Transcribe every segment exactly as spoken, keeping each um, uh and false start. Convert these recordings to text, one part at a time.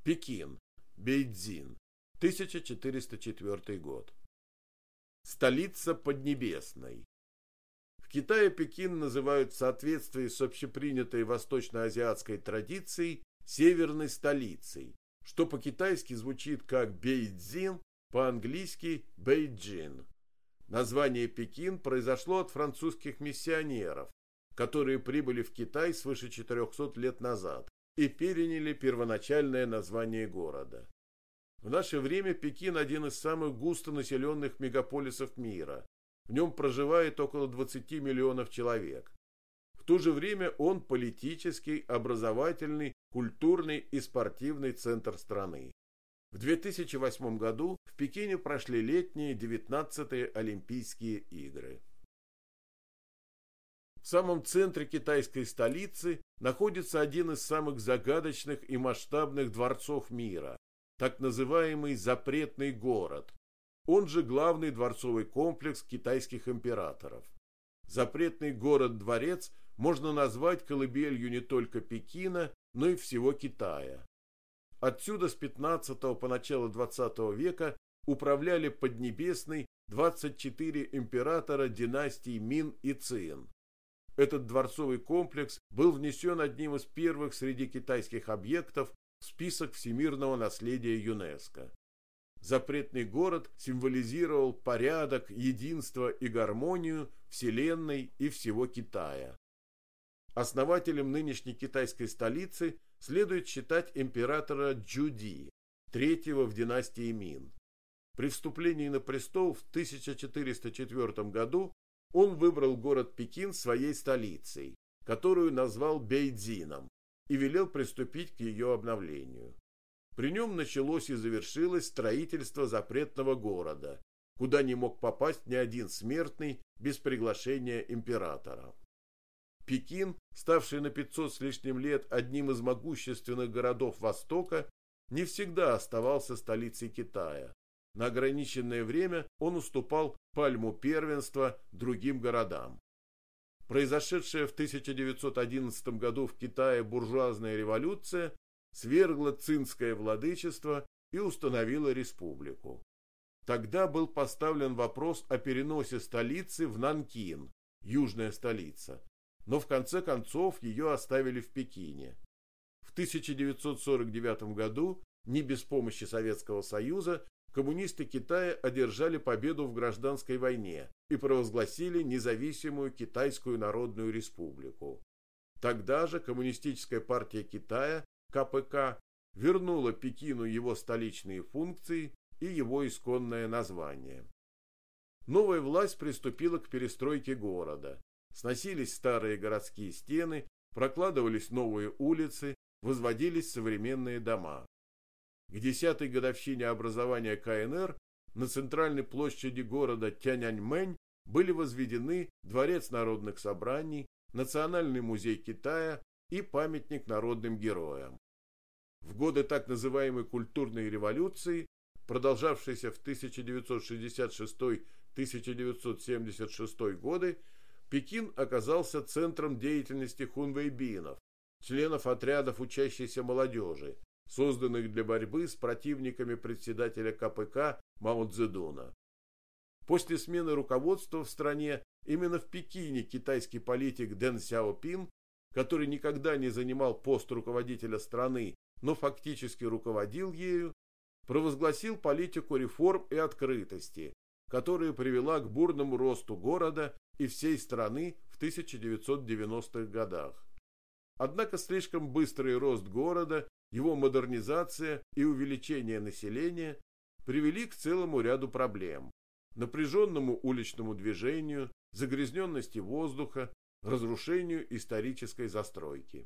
Пекин, Бейцзин, тысяча четыреста четвёртый год. Столица Поднебесной. В Китае Пекин называют в соответствии с общепринятой восточноазиатской традицией северной столицей, что по-китайски звучит как Бейцзин, по-английски Бейджин. Название Пекин произошло от французских миссионеров, которые прибыли в Китай свыше четырёхсот лет назад и переняли первоначальное название города. В наше время Пекин один из самых густонаселенных мегаполисов мира. В нем проживает около двадцати миллионов человек. В то же время он политический, образовательный, культурный и спортивный центр страны. В две тысячи восьмом году в Пекине прошли летние девятнадцатые Олимпийские игры. В самом центре китайской столицы находится один из самых загадочных и масштабных дворцов мира, так называемый Запретный город, он же главный дворцовый комплекс китайских императоров. Запретный город-дворец можно назвать колыбелью не только Пекина, но и всего Китая. Отсюда с пятнадцатого по начало двадцатого века управляли Поднебесной двадцать четыре императора династий Мин и Цин. Этот дворцовый комплекс был внесен одним из первых среди китайских объектов в список всемирного наследия ЮНЕСКО. Запретный город символизировал порядок, единство и гармонию Вселенной и всего Китая. Основателем нынешней китайской столицы следует считать императора Чжуди, третьего в династии Мин. При вступлении на престол в тысяча четыреста четвёртом году он выбрал город Пекин своей столицей, которую назвал Бейцзином, и велел приступить к ее обновлению. При нем началось и завершилось строительство запретного города, куда не мог попасть ни один смертный без приглашения императора. Пекин, ставший на пятьсот с лишним лет одним из могущественных городов Востока, не всегда оставался столицей Китая. На ограниченное время он уступал пальму первенства другим городам. Произошедшая в тысяча девятьсот одиннадцатом году в Китае буржуазная революция свергла цинское владычество и установила республику. Тогда был поставлен вопрос о переносе столицы в Нанкин, южная столица, но в конце концов ее оставили в Пекине. В тысяча девятьсот сорок девятом году, не без помощи Советского Союза, коммунисты Китая одержали победу в гражданской войне и провозгласили независимую Китайскую Народную Республику. Тогда же Коммунистическая партия Китая, ка пэ ка, вернула Пекину его столичные функции и его исконное название. Новая власть приступила к перестройке города. Сносились старые городские стены, прокладывались новые улицы, возводились современные дома. К десятой годовщине образования ка эн эр на центральной площади города Тяньаньмэнь были возведены Дворец народных собраний, Национальный музей Китая и памятник народным героям. В годы так называемой культурной революции, продолжавшейся в тысяча девятьсот шестьдесят шестой — тысяча девятьсот семьдесят шестой годы, Пекин оказался центром деятельности хунвейбинов, членов отрядов учащейся молодежи, созданных для борьбы с противниками председателя ка пэ ка Мао Цзэдуна. После смены руководства в стране именно в Пекине китайский политик Дэн Сяопин, который никогда не занимал пост руководителя страны, но фактически руководил ею, провозгласил политику реформ и открытости, которая привела к бурному росту города и всей страны в тысяча девятьсот девяностых годах. Однако слишком быстрый рост города, его модернизация и увеличение населения привели к целому ряду проблем: напряженному уличному движению, загрязненности воздуха, разрушению исторической застройки.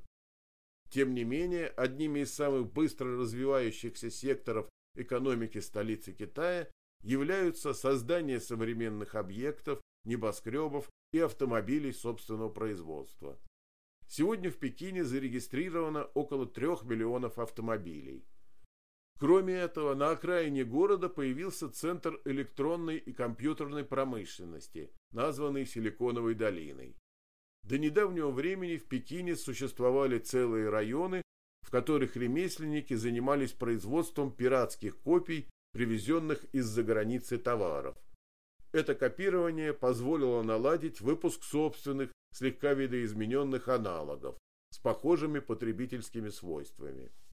Тем не менее, одними из самых быстро развивающихся секторов экономики столицы Китая являются создание современных объектов, небоскребов и автомобилей собственного производства. Сегодня в Пекине зарегистрировано около трех миллионов автомобилей. Кроме этого, на окраине города появился центр электронной и компьютерной промышленности, названный Силиконовой долиной. До недавнего времени в Пекине существовали целые районы, в которых ремесленники занимались производством пиратских копий, привезенных из-за границы товаров. Это копирование позволило наладить выпуск собственных, слегка видоизмененных аналогов с похожими потребительскими свойствами.